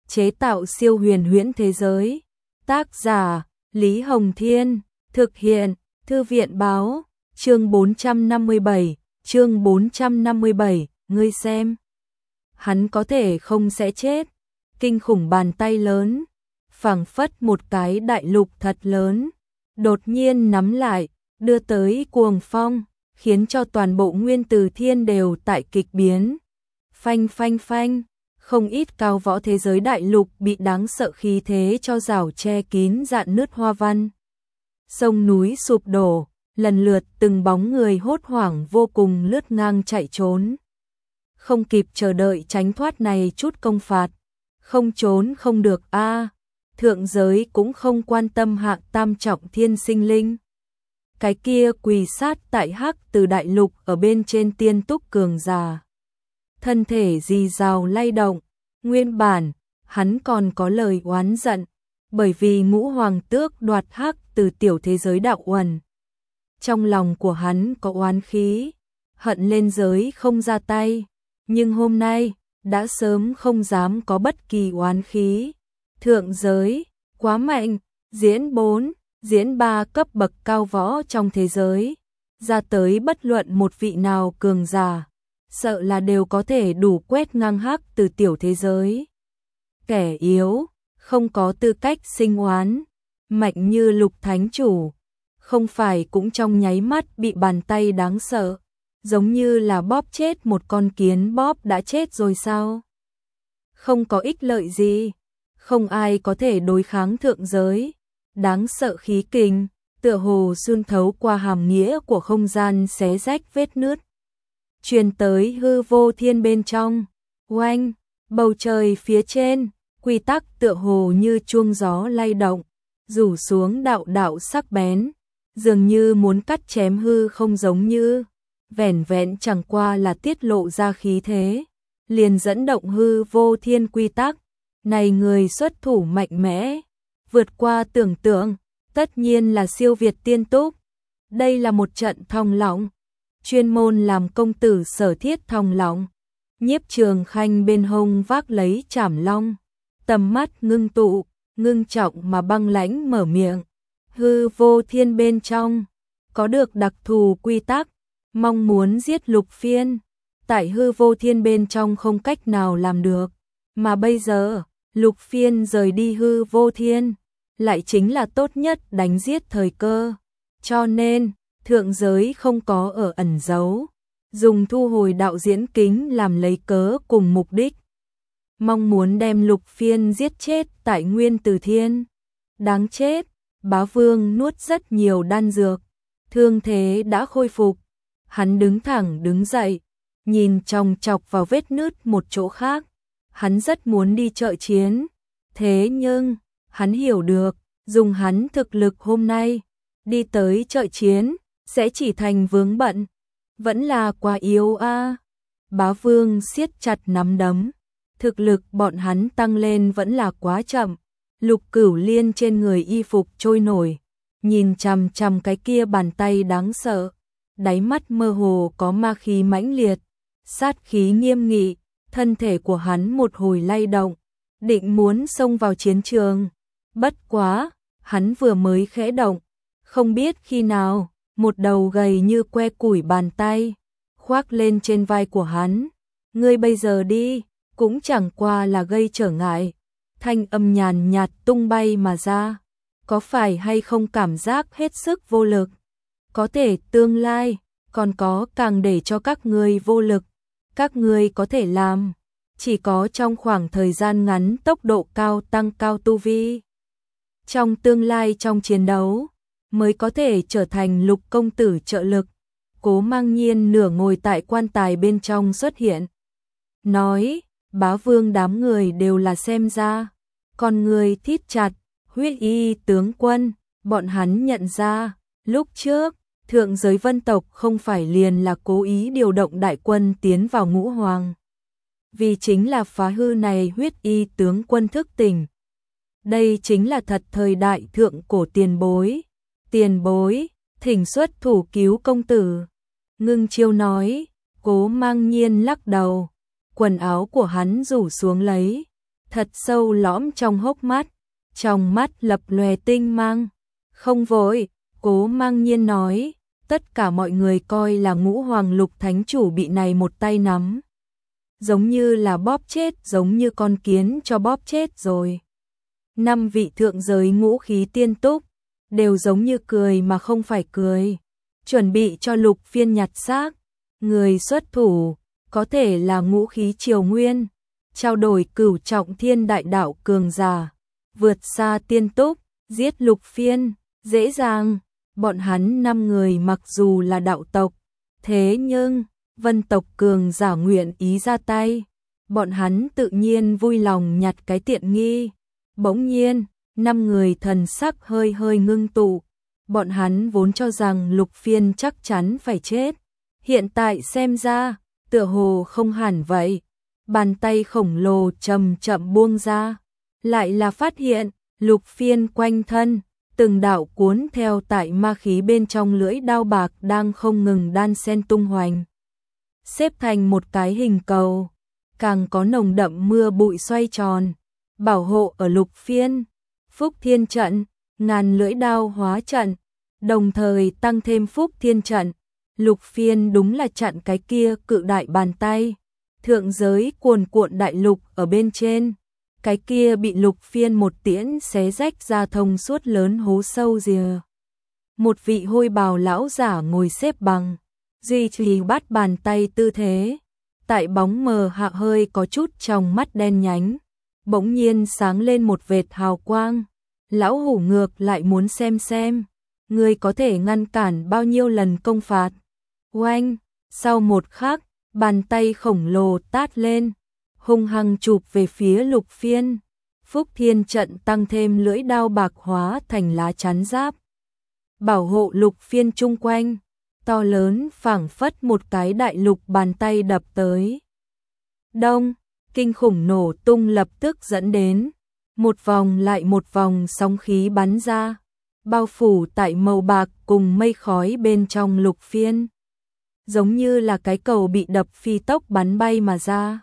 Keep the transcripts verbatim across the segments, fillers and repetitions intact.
chế tạo siêu huyền huyễn thế giới. Tác giả Lý Hồng Thiên, thực hiện Thư viện Báo, chương bốn trăm năm mươi bảy, chương bốn trăm năm mươi bảy, ngươi xem. Hắn có thể không sẽ chết. Kinh khủng bàn tay lớn, phảng phất một cái đại lục thật lớn, đột nhiên nắm lại, đưa tới cuồng phong, khiến cho toàn bộ nguyên từ thiên đều tại kịch biến. Phanh phanh phanh, không ít cao võ thế giới đại lục bị đáng sợ khí thế cho rào che kín rạn nứt hoa văn. Sông núi sụp đổ, lần lượt từng bóng người hốt hoảng vô cùng lướt ngang chạy trốn. Không kịp chờ đợi tránh thoát này chút công phạt, không trốn không được a. À, thượng giới cũng không quan tâm hạ tam trọng thiên sinh linh. Cái kia quỳ sát tại hắc từ đại lục ở bên trên tiên túc cường già. Thân thể rì rào lay động, nguyên bản, hắn còn có lời oán giận, bởi vì ngũ hoàng tước đoạt hắc từ tiểu thế giới đạo uẩn. Trong lòng của hắn có oán khí, hận lên giới không ra tay, nhưng hôm nay, đã sớm không dám có bất kỳ oán khí. Thượng giới, quá mạnh, diễn bốn, diễn ba cấp bậc cao võ trong thế giới, ra tới bất luận một vị nào cường giả, sợ là đều có thể đủ quét ngang hắc từ tiểu thế giới. Kẻ yếu, không có tư cách sinh oán, mạnh như Lục Thánh Chủ, không phải cũng trong nháy mắt bị bàn tay đáng sợ, giống như là bóp chết một con kiến bóp đã chết rồi sao? Không có ích lợi gì, không ai có thể đối kháng thượng giới. Đáng sợ khí kình, tựa hồ xuyên thấu qua hàm nghĩa của không gian xé rách vết nứt, truyền tới hư vô thiên bên trong. Oanh, bầu trời phía trên, quy tắc tựa hồ như chuông gió lay động, rủ xuống đạo đạo sắc bén, dường như muốn cắt chém hư không, giống như vẻn vẹn chẳng qua là tiết lộ ra khí thế, liền dẫn động hư vô thiên quy tắc. Này người xuất thủ mạnh mẽ, vượt qua tưởng tượng, tất nhiên là siêu việt tiên túc. Đây là một trận thòng lọng, chuyên môn làm công tử sở thiết thòng lọng. Nhiếp Trường Khanh bên hông vác lấy chảm long, tầm mắt ngưng tụ, ngưng trọng mà băng lãnh mở miệng. Hư vô thiên bên trong, có được đặc thù quy tắc, mong muốn giết Lục Phiên, tại hư vô thiên bên trong không cách nào làm được, mà bây giờ, Lục Phiên rời đi hư vô thiên, lại chính là tốt nhất đánh giết thời cơ. Cho nên, thượng giới không có ở ẩn giấu, dùng thu hồi đạo diễn kính làm lấy cớ cùng mục đích. Mong muốn đem Lục Phiên giết chết tại nguyên từ thiên. Đáng chết, Bá Vương nuốt rất nhiều đan dược, thương thế đã khôi phục. Hắn đứng thẳng đứng dậy, nhìn chòng chọc vào vết nứt một chỗ khác. Hắn rất muốn đi trợ chiến, thế nhưng, hắn hiểu được, dùng hắn thực lực hôm nay, đi tới trợ chiến, sẽ chỉ thành vướng bận, vẫn là quá yếu a. À. Bá Vương siết chặt nắm đấm, thực lực bọn hắn tăng lên vẫn là quá chậm. Lục Cửu Liên trên người y phục trôi nổi, nhìn chằm chằm cái kia bàn tay đáng sợ, đáy mắt mơ hồ có ma khí mãnh liệt, sát khí nghiêm nghị. Thân thể của hắn một hồi lay động, định muốn xông vào chiến trường. Bất quá, hắn vừa mới khẽ động, không biết khi nào, một đầu gầy như que củi bàn tay, khoác lên trên vai của hắn. Ngươi bây giờ đi, cũng chẳng qua là gây trở ngại. Thanh âm nhàn nhạt tung bay mà ra. Có phải hay không cảm giác hết sức vô lực? Có thể tương lai, còn có càng để cho các ngươi vô lực. Các ngươi có thể làm, chỉ có trong khoảng thời gian ngắn tốc độ cao tăng cao tu vi. Trong tương lai trong chiến đấu, mới có thể trở thành Lục công tử trợ lực. Cố Mang Nhiên nửa ngồi tại quan tài bên trong xuất hiện. Nói, Bá Vương đám người đều là xem ra. Con người thít chặt, Huyết Y tướng quân, bọn hắn nhận ra, lúc trước, thượng giới vân tộc không phải liền là cố ý điều động đại quân tiến vào ngũ hoàng. Vì chính là phá hư này Huyết Y tướng quân thức tỉnh. Đây chính là thật thời đại thượng cổ tiền bối. Tiền bối, thỉnh xuất thủ cứu công tử. Ngưng Chiêu nói, Cố Mang Nhiên lắc đầu. Quần áo của hắn rủ xuống lấy. thật sâu lõm trong hốc mắt, trong mắt lập lòe tinh mang. Không vội, Cố Mang Nhiên nói, tất cả mọi người coi là Ngũ Hoàng Lục Thánh Chủ bị này một tay nắm. Giống như là bóp chết, giống như con kiến cho bóp chết rồi. Năm vị thượng giới ngũ khí tiên túc, đều giống như cười mà không phải cười. Chuẩn bị cho Lục Phiên nhặt xác, người xuất thủ, có thể là ngũ khí triều nguyên, trao đổi cửu trọng thiên đại đạo cường giả, vượt xa tiên túc, giết Lục Phiên, dễ dàng. Bọn hắn năm người mặc dù là đạo tộc, thế nhưng vân tộc cường giả nguyện ý ra tay, bọn hắn tự nhiên vui lòng nhặt cái tiện nghi. Bỗng nhiên, năm người thần sắc hơi hơi ngưng tụ, bọn hắn vốn cho rằng Lục Phiên chắc chắn phải chết, hiện tại xem ra, tựa hồ không hẳn vậy. Bàn tay khổng lồ chậm chậm buông ra, lại là phát hiện Lục Phiên quanh thân từng đạo cuốn theo tại ma khí bên trong lưỡi đao bạc đang không ngừng đan xen tung hoành, xếp thành một cái hình cầu, càng có nồng đậm mưa bụi xoay tròn, bảo hộ ở Lục Phiên. Phúc Thiên trận, ngàn lưỡi đao hóa trận, đồng thời tăng thêm Phúc Thiên trận. Lục Phiên đúng là chặn cái kia cự đại bàn tay, thượng giới cuồn cuộn đại lục ở bên trên. Cái kia bị Lục Phiên một tiễn xé rách ra thông suốt lớn hố sâu rìa. Một vị hôi bào lão giả ngồi xếp bằng, duy trì bắt bàn tay tư thế, tại bóng mờ hạ hơi có chút trong mắt đen nhánh, bỗng nhiên sáng lên một vệt hào quang. Lão hủ ngược lại muốn xem xem, người có thể ngăn cản bao nhiêu lần công phạt. Oanh, sau một khắc, bàn tay khổng lồ tát lên, hung hăng chụp về phía Lục Phiên. Phúc Thiên trận tăng thêm lưỡi đao bạc hóa thành lá chắn giáp, bảo hộ Lục Phiên chung quanh, to lớn phảng phất một cái đại lục bàn tay đập tới. Đông, kinh khủng nổ tung lập tức dẫn đến một vòng lại một vòng sóng khí bắn ra, bao phủ tại màu bạc cùng mây khói bên trong Lục Phiên, giống như là cái cầu bị đập phi tốc bắn bay mà ra,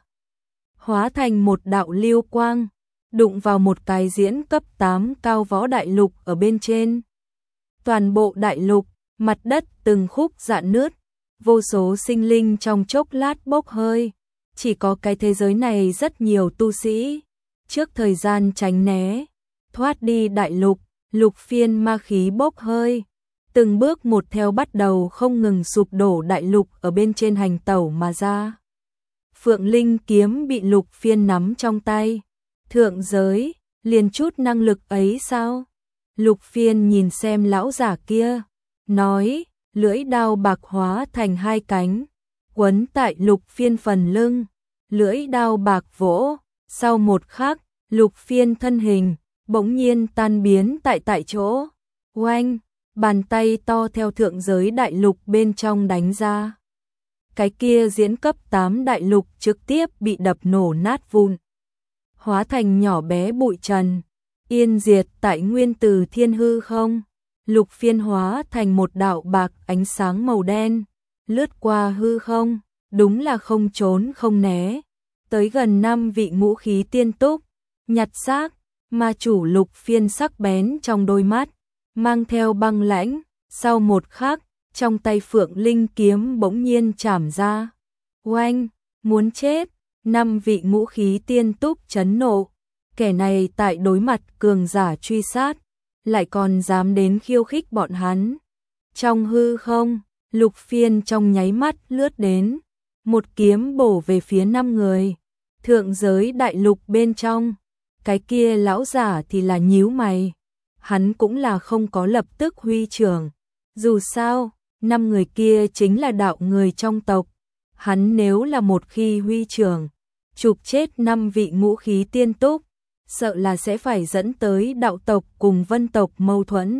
hóa thành một đạo lưu quang, đụng vào một cái diễn cấp tám cao võ đại lục ở bên trên. Toàn bộ đại lục, mặt đất từng khúc rạn nứt, vô số sinh linh trong chốc lát bốc hơi. Chỉ có cái thế giới này rất nhiều tu sĩ, trước thời gian tránh né, thoát đi đại lục. Lục Phiên ma khí bốc hơi, từng bước một theo bắt đầu không ngừng sụp đổ đại lục ở bên trên hành tẩu mà ra. Phượng Linh kiếm bị Lục Phiên nắm trong tay. Thượng giới, liền chút năng lực ấy sao? Lục Phiên nhìn xem lão giả kia, nói, lưỡi đao bạc hóa thành hai cánh, quấn tại Lục Phiên phần lưng, lưỡi đao bạc vỗ, sau một khắc, Lục Phiên thân hình bỗng nhiên tan biến tại tại chỗ. Oanh, bàn tay to theo thượng giới đại lục bên trong đánh ra. Cái kia diễn cấp tám đại lục trực tiếp bị đập nổ nát vụn, hóa thành nhỏ bé bụi trần, yên diệt tại nguyên từ thiên hư không. Lục Phiên hóa thành một đạo bạc ánh sáng màu đen, lướt qua hư không, đúng là không trốn không né, tới gần năm vị ngũ khí tiên túc, nhặt xác. Ma chủ Lục Phiên sắc bén trong đôi mắt, mang theo băng lãnh, sau một khắc, trong tay Phượng Linh kiếm bỗng nhiên chảm ra. Oanh, muốn chết, năm vị ngũ khí tiên túc chấn nộ, kẻ này tại đối mặt cường giả truy sát, lại còn dám đến khiêu khích bọn hắn. Trong hư không, Lục Phiên trong nháy mắt lướt đến, một kiếm bổ về phía năm người. Thượng giới đại lục bên trong, cái kia lão giả thì là nhíu mày, hắn cũng là không có lập tức huy trưởng. Dù sao, năm người kia chính là đạo người trong tộc, hắn nếu là một khi huy trưởng, chụp chết năm vị ngũ khí tiên túc, sợ là sẽ phải dẫn tới đạo tộc cùng vân tộc mâu thuẫn.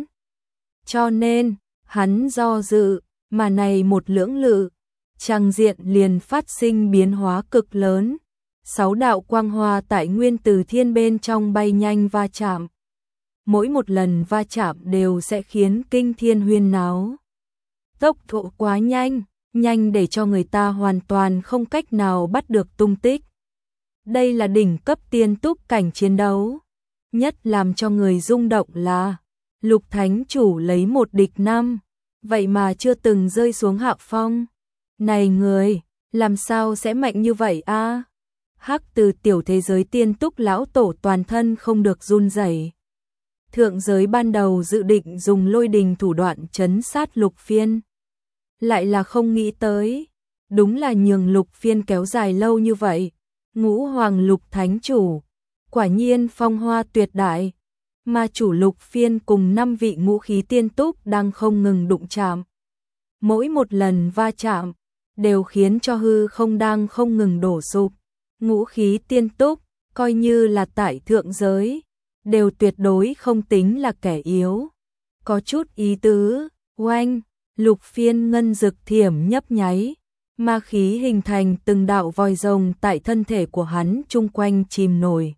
Cho nên, hắn do dự, mà này một lưỡng lự, tràng diện liền phát sinh biến hóa cực lớn. Sáu đạo quang hoa tại nguyên từ thiên bên trong bay nhanh va chạm. Mỗi một lần va chạm đều sẽ khiến kinh thiên huyên náo. Tốc độ quá nhanh, nhanh để cho người ta hoàn toàn không cách nào bắt được tung tích. Đây là đỉnh cấp tiên túc cảnh chiến đấu. Nhất làm cho người rung động là Lục Thánh Chủ lấy một địch năm, vậy mà chưa từng rơi xuống hạ phong. Này người, làm sao sẽ mạnh như vậy a? Hắc Từ tiểu thế giới tiên túc lão tổ toàn thân không được run rẩy. Thượng giới ban đầu dự định dùng lôi đình thủ đoạn trấn sát Lục Phiên, lại là không nghĩ tới, đúng là nhường Lục Phiên kéo dài lâu như vậy. Ngũ Hoàng Lục Thánh Chủ, quả nhiên phong hoa tuyệt đại, mà chủ Lục Phiên cùng năm vị ngũ khí tiên túc đang không ngừng đụng chạm. Mỗi một lần va chạm đều khiến cho hư không đang không ngừng đổ sụp. Ngũ khí tiên túc, coi như là tại thượng giới, đều tuyệt đối không tính là kẻ yếu. Có chút ý tứ, oanh, Lục Phiên ngân dực thiểm nhấp nháy, ma khí hình thành từng đạo vòi rồng tại thân thể của hắn chung quanh chìm nổi.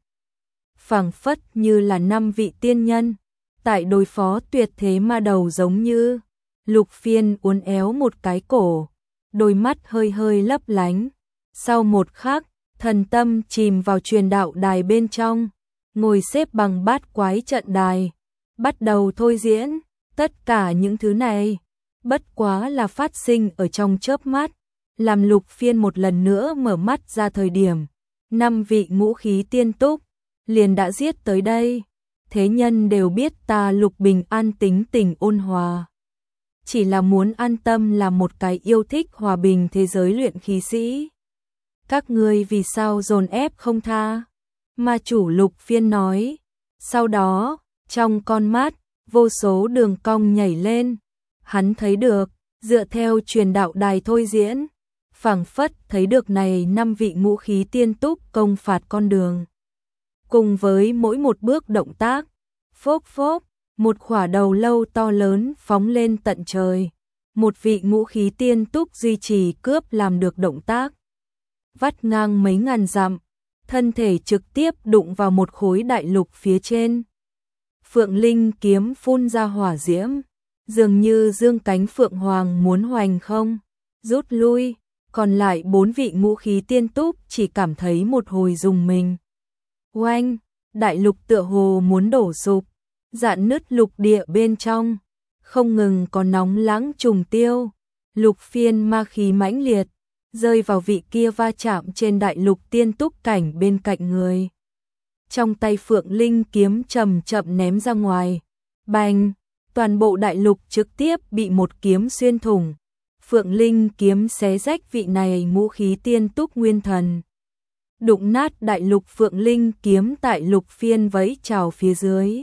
Phảng phất như là năm vị tiên nhân, tại đối phó tuyệt thế ma đầu giống như. Lục Phiên uốn éo một cái cổ, đôi mắt hơi hơi lấp lánh. Sau một khắc, thần tâm chìm vào truyền đạo đài bên trong, ngồi xếp bằng bát quái trận đài, bắt đầu thôi diễn. Tất cả những thứ này, bất quá là phát sinh ở trong chớp mắt, làm Lục Phiên một lần nữa mở mắt ra thời điểm, năm vị ngũ khí tiên túc liền đã giết tới đây. Thế nhân đều biết ta Lục Bình An tính tình ôn hòa, chỉ là muốn an tâm là một cái yêu thích hòa bình thế giới luyện khí sĩ. Các ngươi vì sao dồn ép không tha? Ma chủ Lục Phiên nói. Sau đó, trong con mắt, vô số đường cong nhảy lên. Hắn thấy được, dựa theo truyền đạo đài thôi diễn, phảng phất thấy được này năm vị ngũ khí tiên túc công phạt con đường. Cùng với mỗi một bước động tác, phốc phốc, một khỏa đầu lâu to lớn phóng lên tận trời. Một vị ngũ khí tiên túc duy trì cướp làm được động tác, vắt ngang mấy ngàn dặm, thân thể trực tiếp đụng vào một khối đại lục phía trên. Phượng Linh kiếm phun ra hỏa diễm, dường như dương cánh phượng hoàng muốn hoành không, rút lui, còn lại bốn vị ngũ khí tiên túc chỉ cảm thấy một hồi rùng mình. Oanh, đại lục tựa hồ muốn đổ sụp, rạn nứt lục địa bên trong, không ngừng có nóng lãng trùng tiêu. Lục Phiên ma khí mãnh liệt, rơi vào vị kia va chạm trên đại lục tiên túc cảnh bên cạnh người. Trong tay Phượng Linh kiếm chậm chậm ném ra ngoài, bành, toàn bộ đại lục trực tiếp bị một kiếm xuyên thủng. Phượng Linh kiếm xé rách vị này ngũ khí tiên túc nguyên thần, đụng nát đại lục. Phượng Linh kiếm tại Lục Phiên vẫy chào phía dưới,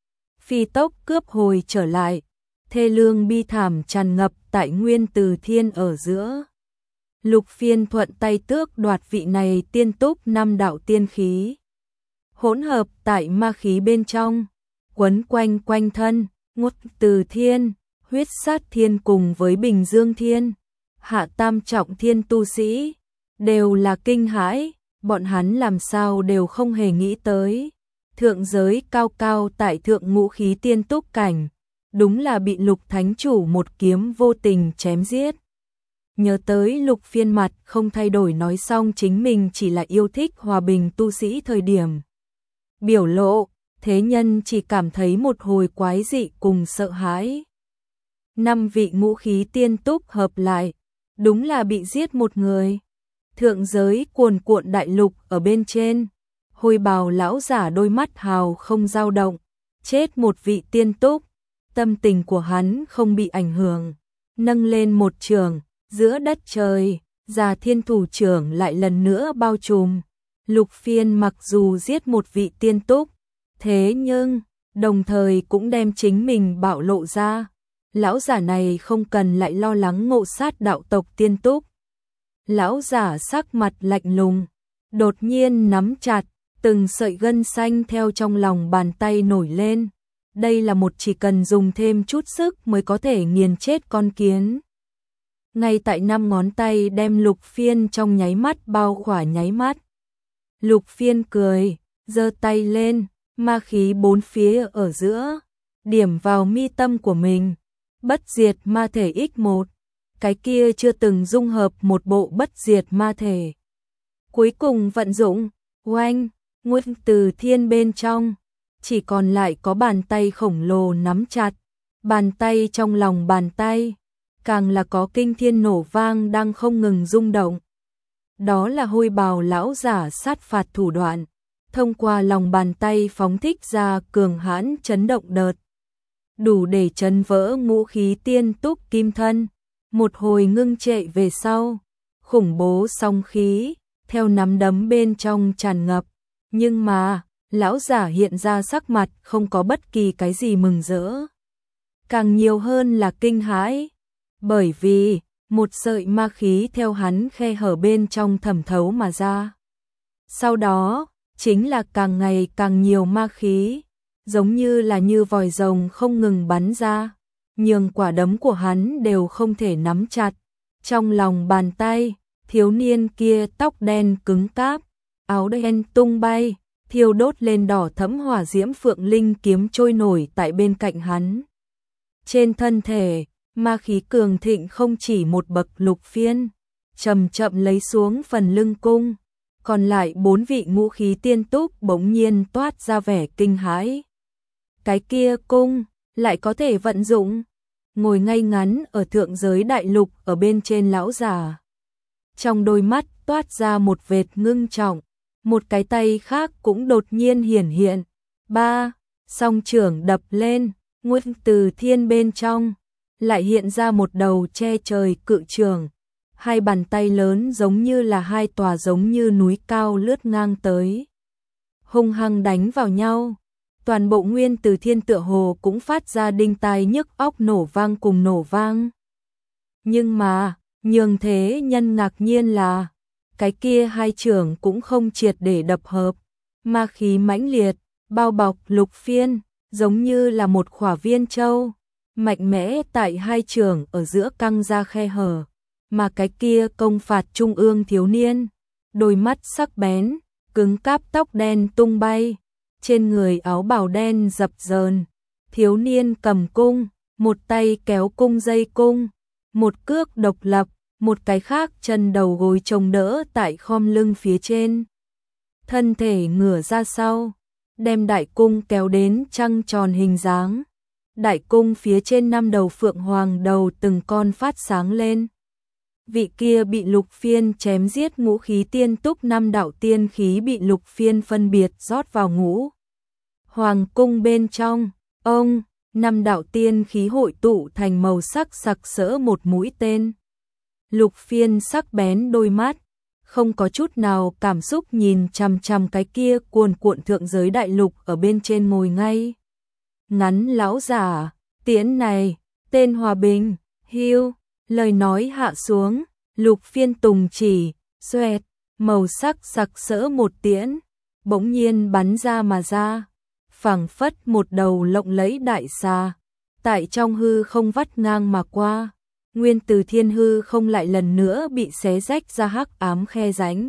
phi tốc cướp hồi trở lại, thê lương bi thảm tràn ngập tại nguyên từ thiên ở giữa. Lục Phiên thuận tay tước đoạt vị này tiên túc năm đạo tiên khí, hỗn hợp tại ma khí bên trong, quấn quanh quanh thân. Ngút từ thiên, huyết sát thiên cùng với bình dương thiên, hạ tam trọng thiên tu sĩ, đều là kinh hãi. Bọn hắn làm sao đều không hề nghĩ tới, thượng giới cao cao tại thượng ngũ khí tiên túc cảnh, đúng là bị Lục Thánh Chủ một kiếm vô tình chém giết. Nhớ tới Lục Phiên mặt không thay đổi nói xong chính mình chỉ là yêu thích hòa bình tu sĩ thời điểm biểu lộ, thế nhân chỉ cảm thấy một hồi quái dị cùng sợ hãi. Năm vị ngũ khí tiên túc hợp lại, đúng là bị giết một người. Thượng giới cuồn cuộn đại lục ở bên trên, Hồi bào lão giả đôi mắt hào không dao động, chết một vị tiên túc, tâm tình của hắn không bị ảnh hưởng, nâng lên một trường, giữa đất trời, Già Thiên Thủ trưởng lại lần nữa bao trùm. Lục Phiên mặc dù giết một vị tiên túc, thế nhưng đồng thời cũng đem chính mình bạo lộ ra. Lão giả này không cần lại lo lắng ngộ sát đạo tộc tiên túc. Lão giả sắc mặt lạnh lùng, đột nhiên nắm chặt, từng sợi gân xanh theo trong lòng bàn tay nổi lên. Đây là một chỉ cần dùng thêm chút sức mới có thể nghiền chết con kiến. Ngay tại năm ngón tay đem Lục Phiên trong nháy mắt bao khỏa nháy mắt. Lục Phiên cười, giơ tay lên, ma khí bốn phía ở giữa, điểm vào mi tâm của mình. Bất diệt ma thể x một, cái kia chưa từng dung hợp một bộ bất diệt ma thể. Cuối cùng vận dụng, Oanh, Nguyên Từ Thiên bên trong, chỉ còn lại có bàn tay khổng lồ nắm chặt, bàn tay trong lòng bàn tay, càng là có kinh thiên nổ vang đang không ngừng rung động. Đó là Hôi Bào lão giả sát phạt thủ đoạn, thông qua lòng bàn tay phóng thích ra cường hãn chấn động đợt, đủ để chấn vỡ ngũ khí tiên túc kim thân. Một hồi ngưng trệ về sau, khủng bố song khí theo nắm đấm bên trong tràn ngập, nhưng mà lão giả hiện ra sắc mặt không có bất kỳ cái gì mừng rỡ, càng nhiều hơn là kinh hãi, bởi vì một sợi ma khí theo hắn khe hở bên trong thẩm thấu mà ra. Sau đó, chính là càng ngày càng nhiều ma khí, giống như là như vòi rồng không ngừng bắn ra, nhường quả đấm của hắn đều không thể nắm chặt. Trong lòng bàn tay, thiếu niên kia tóc đen cứng cáp, áo đen tung bay, thiêu đốt lên đỏ thẫm hỏa diễm phượng linh kiếm trôi nổi tại bên cạnh hắn. Trên thân thể, ma khí cường thịnh không chỉ một bậc lục phiên, chậm chậm lấy xuống phần lưng cung, còn lại bốn vị ngũ khí tiên túc bỗng nhiên toát ra vẻ kinh hãi. Cái kia cung lại có thể vận dụng, ngồi ngay ngắn ở thượng giới đại lục ở bên trên lão già. Trong đôi mắt toát ra một vệt ngưng trọng, một cái tay khác cũng đột nhiên hiển hiện. Ba, song trưởng đập lên, Nguyên Từ Thiên bên trong lại hiện ra một đầu che trời cự trường, hai bàn tay lớn giống như là hai tòa giống như núi cao lướt ngang tới, hung hăng đánh vào nhau. Toàn bộ Nguyên Từ Thiên tựa hồ cũng phát ra đinh tai nhức óc nổ vang cùng nổ vang. Nhưng mà, nhường thế nhân ngạc nhiên là, cái kia hai trường cũng không triệt để đập hợp, ma khí mãnh liệt, bao bọc lục phiên, giống như là một khỏa viên châu, mạnh mẽ tại hai trường ở giữa căng ra khe hở, mà cái kia công phạt trung ương thiếu niên, đôi mắt sắc bén, cứng cáp tóc đen tung bay, trên người áo bào đen dập dờn, thiếu niên cầm cung, một tay kéo cung dây cung, một cước độc lập, một cái khác chân đầu gối chống đỡ tại khom lưng phía trên. Thân thể ngửa ra sau, đem đại cung kéo đến trăng tròn hình dáng. Đại cung phía trên năm đầu phượng hoàng đầu từng con phát sáng lên. Vị kia bị lục phiên chém giết ngũ khí tiên túc năm đạo tiên khí bị lục phiên phân biệt rót vào ngũ hoàng cung bên trong. Ông, năm đạo tiên khí hội tụ thành màu sắc sặc sỡ một mũi tên. Lục phiên sắc bén đôi mắt, không có chút nào cảm xúc nhìn chằm chằm cái kia cuồn cuộn thượng giới đại lục ở bên trên ngồi ngay ngắn lão giả. Tiễn này, tên Hòa Bình, Hưu. Lời nói hạ xuống, lục phiên tùng chỉ, xoẹt, màu sắc sặc sỡ một tiễn, bỗng nhiên bắn ra mà ra, phảng phất một đầu lộng lẫy đại xà, tại trong hư không vắt ngang mà qua. Nguyên Từ Thiên hư không lại lần nữa bị xé rách ra hắc ám khe rãnh.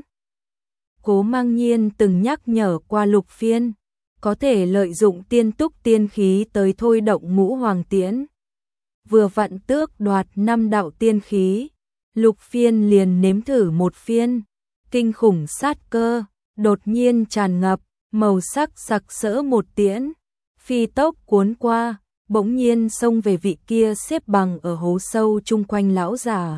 Cố Mang Nhiên từng nhắc nhở qua lục phiên, có thể lợi dụng tiên túc tiên khí tới thôi động ngũ hoàng tiễn. Vừa vặn tước đoạt năm đạo tiên khí, lục phiên liền nếm thử một phiên, kinh khủng sát cơ, đột nhiên tràn ngập, màu sắc sặc sỡ một tiễn, phi tốc cuốn qua, bỗng nhiên xông về vị kia xếp bằng ở hố sâu chung quanh lão giả.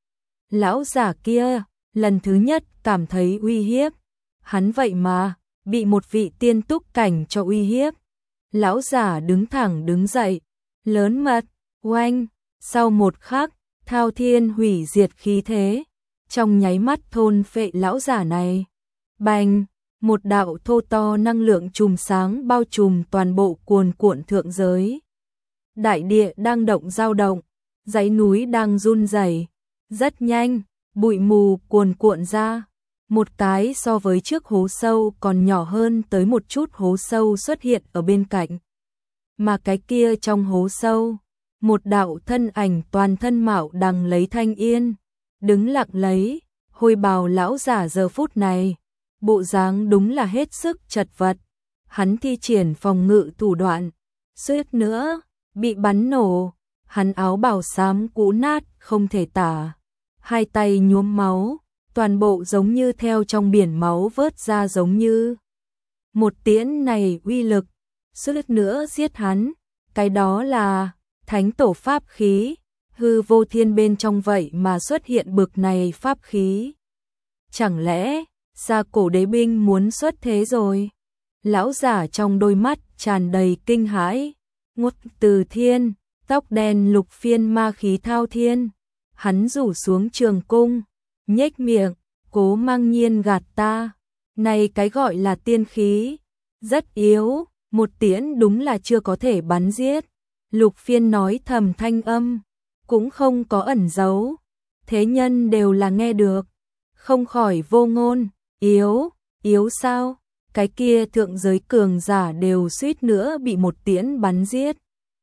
Lão giả kia, lần thứ nhất cảm thấy uy hiếp, hắn vậy mà, bị một vị tiên túc cảnh cho uy hiếp. Lão giả đứng thẳng đứng dậy, lớn mật, oanh, sau một khắc, thao thiên hủy diệt khí thế, trong nháy mắt thôn phệ lão giả này. Bành, một đạo thô to năng lượng chùm sáng bao trùm toàn bộ cuồn cuộn thượng giới. Đại địa đang động dao động, dãy núi đang run rẩy. Rất nhanh, bụi mù cuồn cuộn ra, một cái so với trước hố sâu còn nhỏ hơn tới một chút hố sâu xuất hiện ở bên cạnh. Mà cái kia trong hố sâu, một đạo thân ảnh toàn thân mạo đằng lấy thanh yên, đứng lặng lấy. Hôi bào lão giả giờ phút này, bộ dáng đúng là hết sức chật vật. Hắn thi triển phòng ngự thủ đoạn, suýt nữa bị bắn nổ. Hắn áo bào xám cũ nát không thể tả, hai tay nhuốm máu, toàn bộ giống như theo trong biển máu vớt ra giống như. Một tiễn này uy lực, suýt nữa giết hắn, cái đó là thánh tổ pháp khí, hư vô thiên bên trong vậy mà xuất hiện bực này pháp khí. Chẳng lẽ, Gia Cổ Đế binh muốn xuất thế rồi? Lão giả trong đôi mắt tràn đầy kinh hãi, ngút từ thiên, tóc đen Lục Phiên ma khí thao thiên, hắn rủ xuống trường cung, nhếch miệng, Cố Mang Nhiên gạt ta, này cái gọi là tiên khí, rất yếu, một tiễn đúng là chưa có thể bắn giết. Lục Phiên nói thầm thanh âm, cũng không có ẩn giấu, thế nhân đều là nghe được, không khỏi vô ngôn, yếu, yếu sao? Cái kia thượng giới cường giả đều suýt nữa bị một tiễn bắn giết.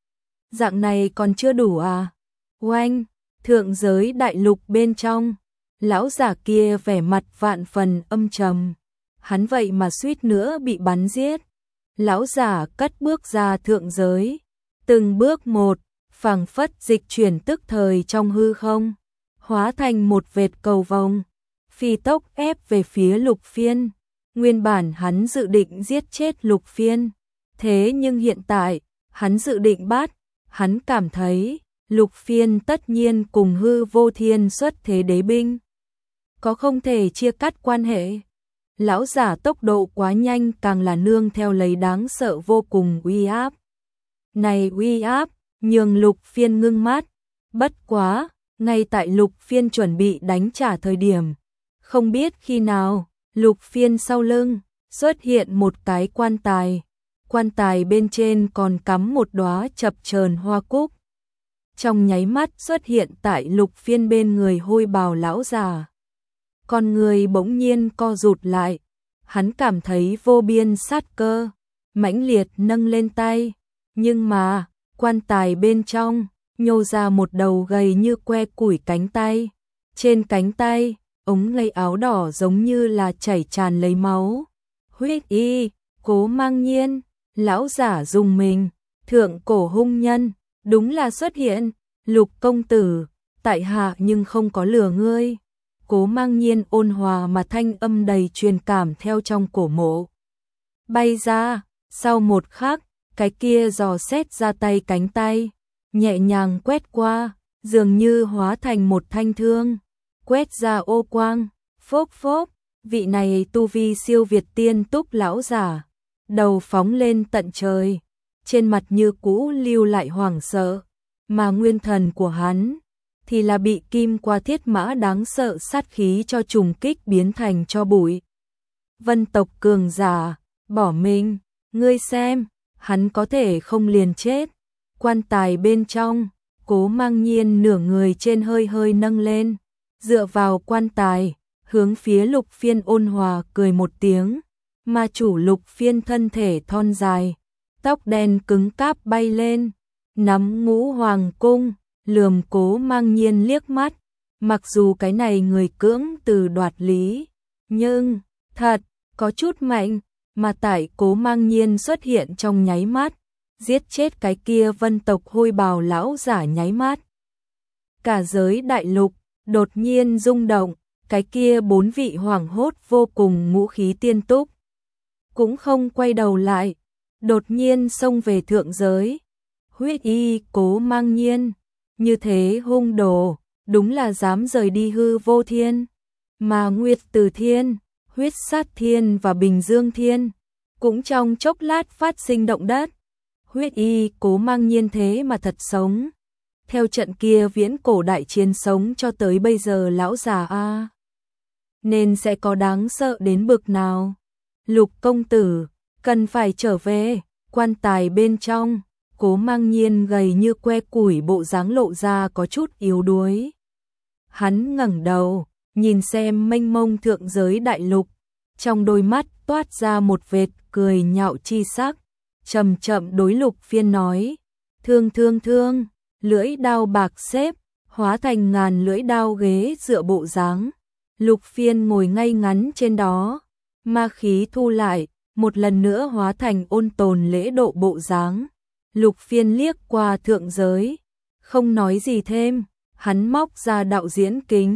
Dạng này còn chưa đủ à? Oanh, thượng giới đại lục bên trong, lão giả kia vẻ mặt vạn phần âm trầm, hắn vậy mà suýt nữa bị bắn giết. Lão giả cất bước ra thượng giới, từng bước một, phảng phất dịch chuyển tức thời trong hư không, hóa thành một vệt cầu vồng, phi tốc ép về phía Lục Phiên. Nguyên bản hắn dự định giết chết Lục Phiên, thế nhưng hiện tại, hắn dự định bắt, hắn cảm thấy, Lục Phiên tất nhiên cùng hư vô thiên xuất thế đế binh. Có không thể chia cắt quan hệ. Lão giả tốc độ quá nhanh càng là nương theo lấy đáng sợ vô cùng uy áp. Này uy áp, nhường Lục Phiên ngưng mắt, bất quá, ngay tại Lục Phiên chuẩn bị đánh trả thời điểm. Không biết khi nào, Lục Phiên sau lưng, xuất hiện một cái quan tài. Quan tài bên trên còn cắm một đóa chập chờn hoa cúc. Trong nháy mắt xuất hiện tại Lục Phiên bên người hôi bào lão già. Con người bỗng nhiên co rụt lại. Hắn cảm thấy vô biên sát cơ, mãnh liệt nâng lên tay. Nhưng mà, quan tài bên trong, nhô ra một đầu gầy như que củi cánh tay. Trên cánh tay, ống lấy áo đỏ giống như là chảy tràn lấy máu. Huyết y, Cố Mang Nhiên, lão giả dùng mình, thượng cổ hung nhân, đúng là xuất hiện, Lục công tử, tại hạ nhưng không có lừa ngươi. Cố Mang Nhiên ôn hòa mà thanh âm đầy truyền cảm theo trong cổ mộ. Bay ra, sau một khắc, cái kia dò xét ra tay cánh tay, nhẹ nhàng quét qua, dường như hóa thành một thanh thương. Quét ra ô quang, phốp phốp, vị này tu vi siêu việt tiên túc lão giả, đầu phóng lên tận trời, trên mặt như cũ lưu lại hoảng sợ, mà nguyên thần của hắn thì là bị kim qua thiết mã đáng sợ sát khí cho trùng kích biến thành cho bụi. Vân tộc cường giả, bỏ mình, ngươi xem, hắn có thể không liền chết. Quan tài bên trong, Cố Mang Nhiên nửa người trên hơi hơi nâng lên. Dựa vào quan tài, hướng phía Lục Phiên ôn hòa cười một tiếng, mà chủ Lục Phiên thân thể thon dài, tóc đen cứng cáp bay lên, nắm ngũ hoàng cung, lườm Cố Mang Nhiên liếc mắt, mặc dù cái này người cưỡng từ đoạt lý, nhưng, thật, có chút mạnh, mà tại Cố Mang Nhiên xuất hiện trong nháy mắt, giết chết cái kia vân tộc hôi bào lão giả nháy mắt. Cả giới đại lục đột nhiên rung động, cái kia bốn vị hoảng hốt vô cùng ngũ khí tiên túc. Cũng không quay đầu lại, đột nhiên xông về thượng giới. Huyết y Cố Mang Nhiên, như thế hung đồ, đúng là dám rời đi hư vô thiên. Mà Nguyệt Từ Thiên, Huyết Sát Thiên và Bình Dương Thiên, cũng trong chốc lát phát sinh động đất. Huyết y Cố Mang Nhiên thế mà thật sống. Theo trận kia viễn cổ đại chiến sống cho tới bây giờ lão già a, nên sẽ có đáng sợ đến bực nào. Lục công tử, cần phải trở về. Quan tài bên trong, Cố Mang Nhiên gầy như que củi bộ dáng lộ ra có chút yếu đuối. Hắn ngẩng đầu, nhìn xem mênh mông thượng giới đại lục, trong đôi mắt toát ra một vệt cười nhạo chi sắc, chậm chậm đối Lục Phiên nói: "Thương thương thương." Lưỡi đao bạc xếp, hóa thành ngàn lưỡi đao ghế dựa bộ dáng. Lục Phiên ngồi ngay ngắn trên đó, ma khí thu lại, một lần nữa hóa thành ôn tồn lễ độ bộ dáng. Lục Phiên liếc qua thượng giới, không nói gì thêm, hắn móc ra đạo diễn kính,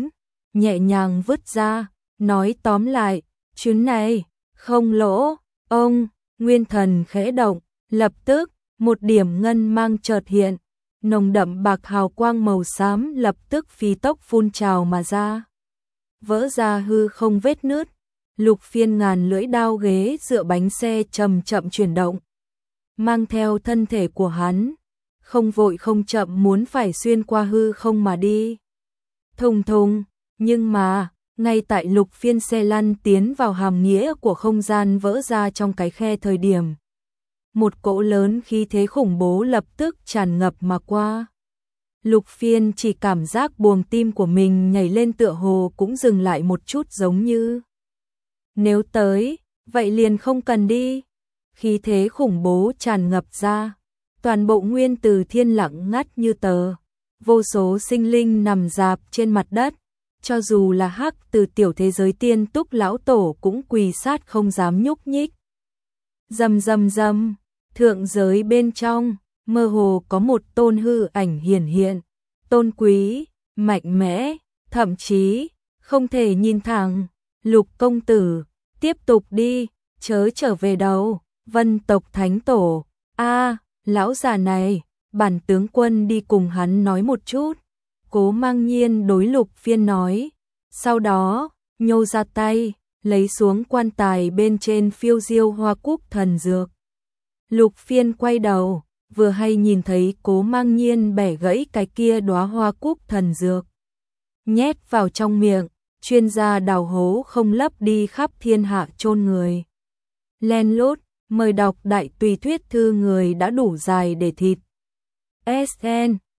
nhẹ nhàng vứt ra, nói tóm lại, chuyến này, không lỗ, ông, nguyên thần khẽ động, lập tức, một điểm ngân mang chợt hiện, nồng đậm bạc hào quang màu xám lập tức phi tốc phun trào mà ra. Vỡ ra hư không vết nứt, Lục Phiên ngàn lưỡi đao ghế dựa bánh xe chậm chậm chuyển động, mang theo thân thể của hắn, không vội không chậm muốn phải xuyên qua hư không mà đi. Thùng thùng, nhưng mà, ngay tại Lục Phiên xe lăn tiến vào hàm nghĩa của không gian vỡ ra trong cái khe thời điểm, một cỗ lớn khí thế khủng bố lập tức tràn ngập mà qua. Lục Phiên chỉ cảm giác buồng tim của mình nhảy lên tựa hồ cũng dừng lại một chút giống như nếu tới, vậy liền không cần đi. Khí thế khủng bố tràn ngập ra, toàn bộ nguyên từ thiên lặng ngắt như tờ, vô số sinh linh nằm rạp trên mặt đất, cho dù là hắc từ tiểu thế giới tiên túc lão tổ cũng quỳ sát không dám nhúc nhích. Rầm rầm rầm, thượng giới bên trong, mơ hồ có một tôn hư ảnh hiển hiện, tôn quý, mạnh mẽ, thậm chí không thể nhìn thẳng. Lục công tử, tiếp tục đi, chớ trở về đâu. Vân tộc thánh tổ, a, lão già này, bản tướng quân đi cùng hắn nói một chút. Cố Mang Nhiên đối Lục Phiên nói, sau đó, nhô ra tay, lấy xuống quan tài bên trên phiêu diêu hoa cúc thần dược. Lục Phiên quay đầu, vừa hay nhìn thấy Cố Mang Nhiên bẻ gãy cái kia đóa hoa cúc thần dược, nhét vào trong miệng, chuyên gia đào hố không lấp đi khắp thiên hạ chôn người. Len lút, mời đọc đại tùy thuyết thư người đã đủ dài để thịt. ét en